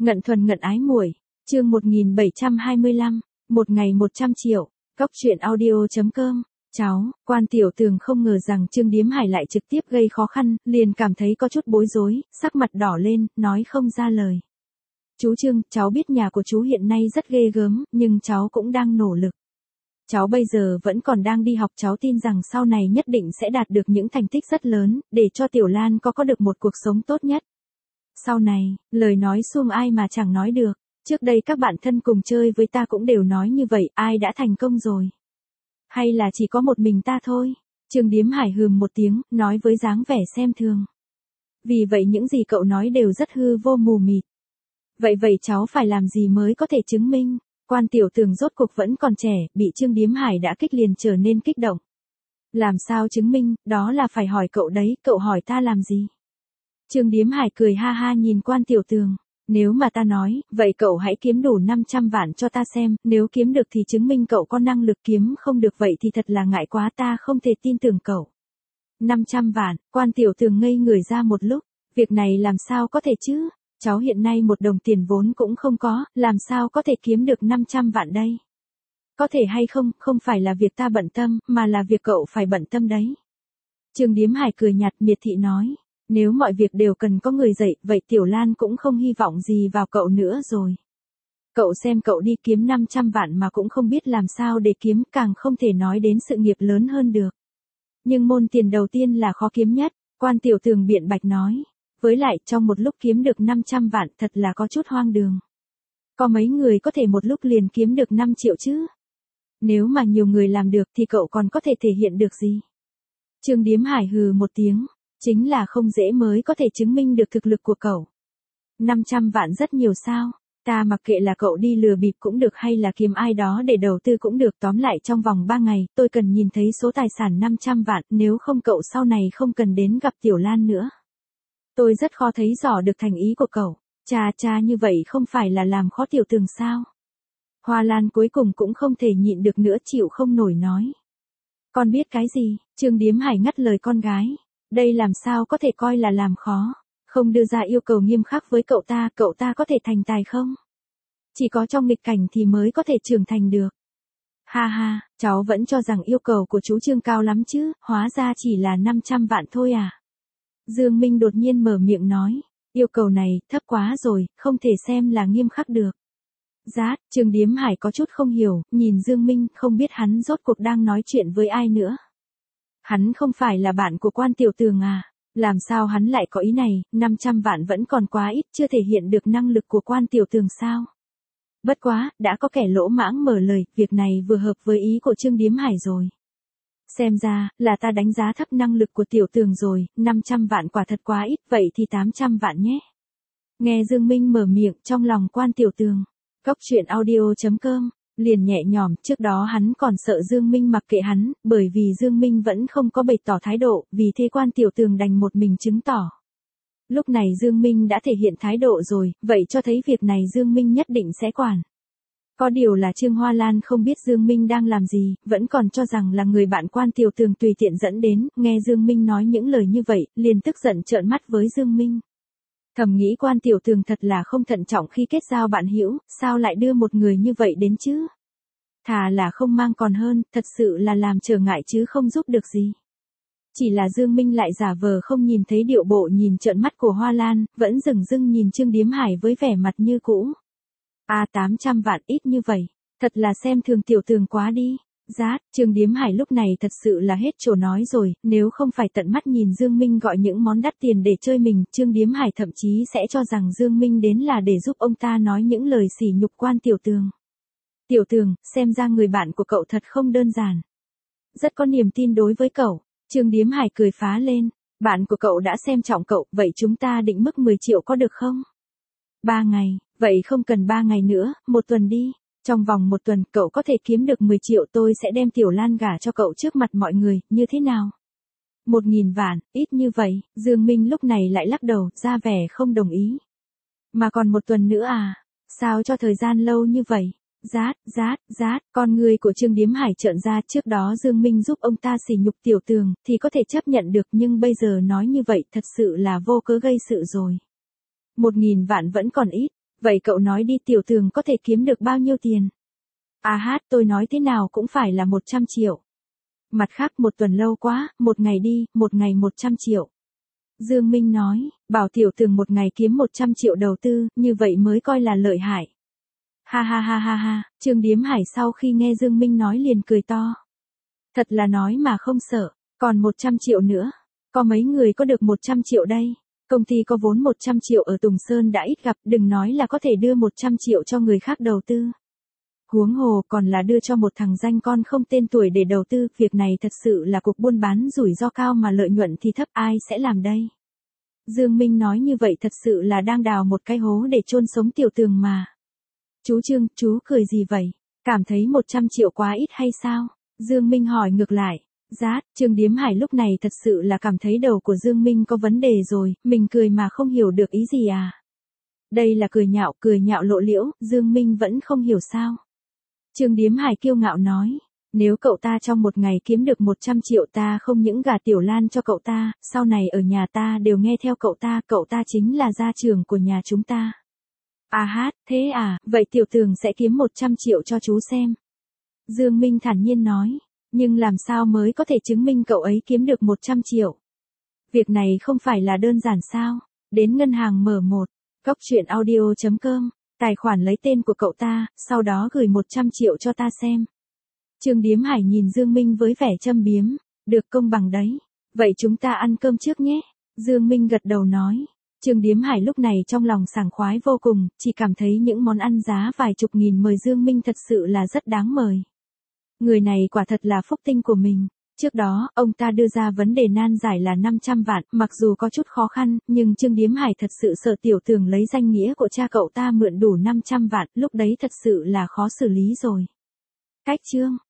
Ngận thuần ngận ái muội, chương 1725, một ngày 100 triệu, Cóc truyện audio.com. Cháu, Quan Tiểu Tường không ngờ rằng Trương Điếm Hải lại trực tiếp gây khó khăn, liền cảm thấy có chút bối rối, sắc mặt đỏ lên, nói không ra lời. Chú Trương, cháu biết nhà của chú hiện nay rất ghê gớm, nhưng cháu cũng đang nỗ lực. Cháu bây giờ vẫn còn đang đi học, cháu tin rằng sau này nhất định sẽ đạt được những thành tích rất lớn, để cho Tiểu Lan có được một cuộc sống tốt nhất. Sau này, lời nói suông ai mà chẳng nói được, trước đây các bạn thân cùng chơi với ta cũng đều nói như vậy, ai đã thành công rồi? Hay là chỉ có một mình ta thôi? Trương Điếm Hải hừm một tiếng, nói với dáng vẻ xem thường. Vì vậy những gì cậu nói đều rất hư vô mù mịt. Vậy cháu phải làm gì mới có thể chứng minh? Quan Tiểu Tường rốt cuộc vẫn còn trẻ, bị Trương Điếm Hải đã kích liền trở nên kích động. Làm sao chứng minh, đó là phải hỏi cậu đấy, cậu hỏi ta làm gì? Trương Điếm Hải cười ha ha nhìn Quan Tiểu Tường. Nếu mà ta nói, vậy cậu hãy kiếm đủ 500 vạn cho ta xem, nếu kiếm được thì chứng minh cậu có năng lực, kiếm không được vậy thì thật là ngại quá, ta không thể tin tưởng cậu. 500 vạn, Quan Tiểu Tường ngây người ra một lúc, việc này làm sao có thể chứ? Cháu hiện nay một đồng tiền vốn cũng không có, làm sao có thể kiếm được 500 vạn đây? Có thể hay không, không phải là việc ta bận tâm, mà là việc cậu phải bận tâm đấy. Trương Điếm Hải cười nhạt miệt thị nói. Nếu mọi việc đều cần có người dạy, vậy Tiểu Lan cũng không hy vọng gì vào cậu nữa rồi. Cậu xem cậu đi kiếm 500 vạn mà cũng không biết làm sao để kiếm, càng không thể nói đến sự nghiệp lớn hơn được. Nhưng môn tiền đầu tiên là khó kiếm nhất, Quan Tiểu Tường biện bạch nói. Với lại, trong một lúc kiếm được 500 vạn thật là có chút hoang đường. Có mấy người có thể một lúc liền kiếm được 5 triệu chứ? Nếu mà nhiều người làm được thì cậu còn có thể thể hiện được gì? Trương Điếm Hải hừ một tiếng. Chính là không dễ mới có thể chứng minh được thực lực của cậu. 500 vạn rất nhiều sao? Ta mặc kệ là cậu đi lừa bịp cũng được hay là kiếm ai đó để đầu tư cũng được, tóm lại trong vòng 3 ngày, tôi cần nhìn thấy số tài sản 500 vạn, nếu không cậu sau này không cần đến gặp Tiểu Lan nữa. Tôi rất khó thấy rõ được thành ý của cậu. Cha như vậy không phải là làm khó Tiểu Tường sao? Hoa Lan cuối cùng cũng không thể nhịn được nữa, chịu không nổi nói. Con biết cái gì? Trương Điếm Hải ngắt lời con gái. Đây làm sao có thể coi là làm khó, không đưa ra yêu cầu nghiêm khắc với cậu ta có thể thành tài không? Chỉ có trong nghịch cảnh thì mới có thể trưởng thành được. Ha ha, cháu vẫn cho rằng yêu cầu của chú Trương cao lắm chứ, hóa ra chỉ là 500 vạn thôi à? Dương Minh đột nhiên mở miệng nói, yêu cầu này thấp quá rồi, không thể xem là nghiêm khắc được. Rát, Trương Điếm Hải có chút không hiểu, nhìn Dương Minh, không biết hắn rốt cuộc đang nói chuyện với ai nữa. Hắn không phải là bạn của Quan Tiểu Tường à? Làm sao hắn lại có ý này, 500 vạn vẫn còn quá ít, chưa thể hiện được năng lực của Quan Tiểu Tường sao? Bất quá, đã có kẻ lỗ mãng mở lời, việc này vừa hợp với ý của Trương Điếm Hải rồi. Xem ra, là ta đánh giá thấp năng lực của Tiểu Tường rồi, 500 vạn quả thật quá ít, vậy thì 800 vạn nhé. Nghe Dương Minh mở miệng, trong lòng Quan Tiểu Tường. Cóc truyện audio.com. Liền nhẹ nhõm, trước đó hắn còn sợ Dương Minh mặc kệ hắn, bởi vì Dương Minh vẫn không có bày tỏ thái độ, vì thế Quan Tiểu Tường đành một mình chứng tỏ. Lúc này Dương Minh đã thể hiện thái độ rồi, vậy cho thấy việc này Dương Minh nhất định sẽ quản. Có điều là Trương Hoa Lan không biết Dương Minh đang làm gì, vẫn còn cho rằng là người bạn Quan Tiểu Tường tùy tiện dẫn đến, nghe Dương Minh nói những lời như vậy, liền tức giận trợn mắt với Dương Minh. Thầm nghĩ Quan Tiểu Tường thật là không thận trọng khi kết giao bạn hữu, sao lại đưa một người như vậy đến chứ? Thà là không mang còn hơn, thật sự là làm trở ngại chứ không giúp được gì. Chỉ là Dương Minh lại giả vờ không nhìn thấy điệu bộ nhìn trợn mắt của Hoa Lan, vẫn dửng dưng nhìn Trương Điếm Hải với vẻ mặt như cũ. 800 vạn ít như vậy, thật là xem thường Tiểu Tường quá đi. Rát, Trương Điếm Hải lúc này thật sự là hết chỗ nói rồi, nếu không phải tận mắt nhìn Dương Minh gọi những món đắt tiền để chơi mình, Trương Điếm Hải thậm chí sẽ cho rằng Dương Minh đến là để giúp ông ta nói những lời sỉ nhục Quan Tiểu Tường. Tiểu Tường, xem ra người bạn của cậu thật không đơn giản. Rất có niềm tin đối với cậu. Trương Điếm Hải cười phá lên. Bạn của cậu đã xem trọng cậu, vậy chúng ta định mức 10 triệu có được không? 3 ngày, vậy không cần 3 ngày nữa, 1 tuần đi. Trong vòng 1 tuần cậu có thể kiếm được 10 triệu, tôi sẽ đem Tiểu Lan gả cho cậu trước mặt mọi người, như thế nào? 1000 vạn, ít như vậy, Dương Minh lúc này lại lắc đầu, ra vẻ không đồng ý. Mà còn 1 tuần nữa à? Sao cho thời gian lâu như vậy? Rát, con người của Trương Điếm Hải trợn ra, trước đó Dương Minh giúp ông ta sỉ nhục Tiểu Tường, thì có thể chấp nhận được, nhưng bây giờ nói như vậy thật sự là vô cớ gây sự rồi. 1000 vạn vẫn còn ít, Vậy cậu nói đi Tiểu Tường có thể kiếm được bao nhiêu tiền? Tôi nói thế nào cũng phải là 100 triệu. Mặt khác một tuần lâu quá, một ngày đi, một ngày 100 triệu. Dương Minh nói, bảo Tiểu Tường một ngày kiếm 100 triệu đầu tư, như vậy mới coi là lợi hại. Ha ha ha ha ha, Trương Điếm Hải sau khi nghe Dương Minh nói liền cười to. Thật là nói mà không sợ, còn 100 triệu nữa. Có mấy người có được 100 triệu đây? Công ty có vốn 100 triệu ở Tùng Sơn đã ít gặp, đừng nói là có thể đưa 100 triệu cho người khác đầu tư. Huống hồ còn là đưa cho một thằng danh con không tên tuổi để đầu tư, việc này thật sự là cuộc buôn bán rủi ro cao mà lợi nhuận thì thấp, ai sẽ làm đây? Dương Minh nói như vậy thật sự là đang đào một cái hố để chôn sống Tiểu Tường mà. Chú Trương, chú cười gì vậy? Cảm thấy 100 triệu quá ít hay sao? Dương Minh hỏi ngược lại. Trương Điếm Hải lúc này thật sự là cảm thấy đầu của Dương Minh có vấn đề rồi, mình cười mà không hiểu được ý gì à? Đây là cười nhạo lộ liễu, Dương Minh vẫn không hiểu sao? Trương Điếm Hải kiêu ngạo nói, nếu cậu ta trong một ngày kiếm được 100 triệu ta không những gả Tiểu Lan cho cậu ta, sau này ở nhà ta đều nghe theo cậu ta chính là gia trưởng của nhà chúng ta. Thế à, vậy Tiểu Tường sẽ kiếm 100 triệu cho chú xem. Dương Minh thản nhiên nói, nhưng làm sao mới có thể chứng minh cậu ấy kiếm được 100 triệu? Việc này không phải là đơn giản sao? Đến ngân hàng mở một, goctruyện.audio.com, tài khoản lấy tên của cậu ta, sau đó gửi 100 triệu cho ta xem. Trương Điếm Hải nhìn Dương Minh với vẻ châm biếm, được công bằng đấy. Vậy chúng ta ăn cơm trước nhé. Dương Minh gật đầu nói. Trương Điếm Hải lúc này trong lòng sảng khoái vô cùng, chỉ cảm thấy những món ăn giá vài chục nghìn mời Dương Minh thật sự là rất đáng mời. Người này quả thật là phúc tinh của mình. Trước đó, ông ta đưa ra vấn đề nan giải là 500 vạn, mặc dù có chút khó khăn, nhưng Trương Điếm Hải thật sự sợ Tiểu Tường lấy danh nghĩa của cha cậu ta mượn đủ 500 vạn, lúc đấy thật sự là khó xử lý rồi. Cách chương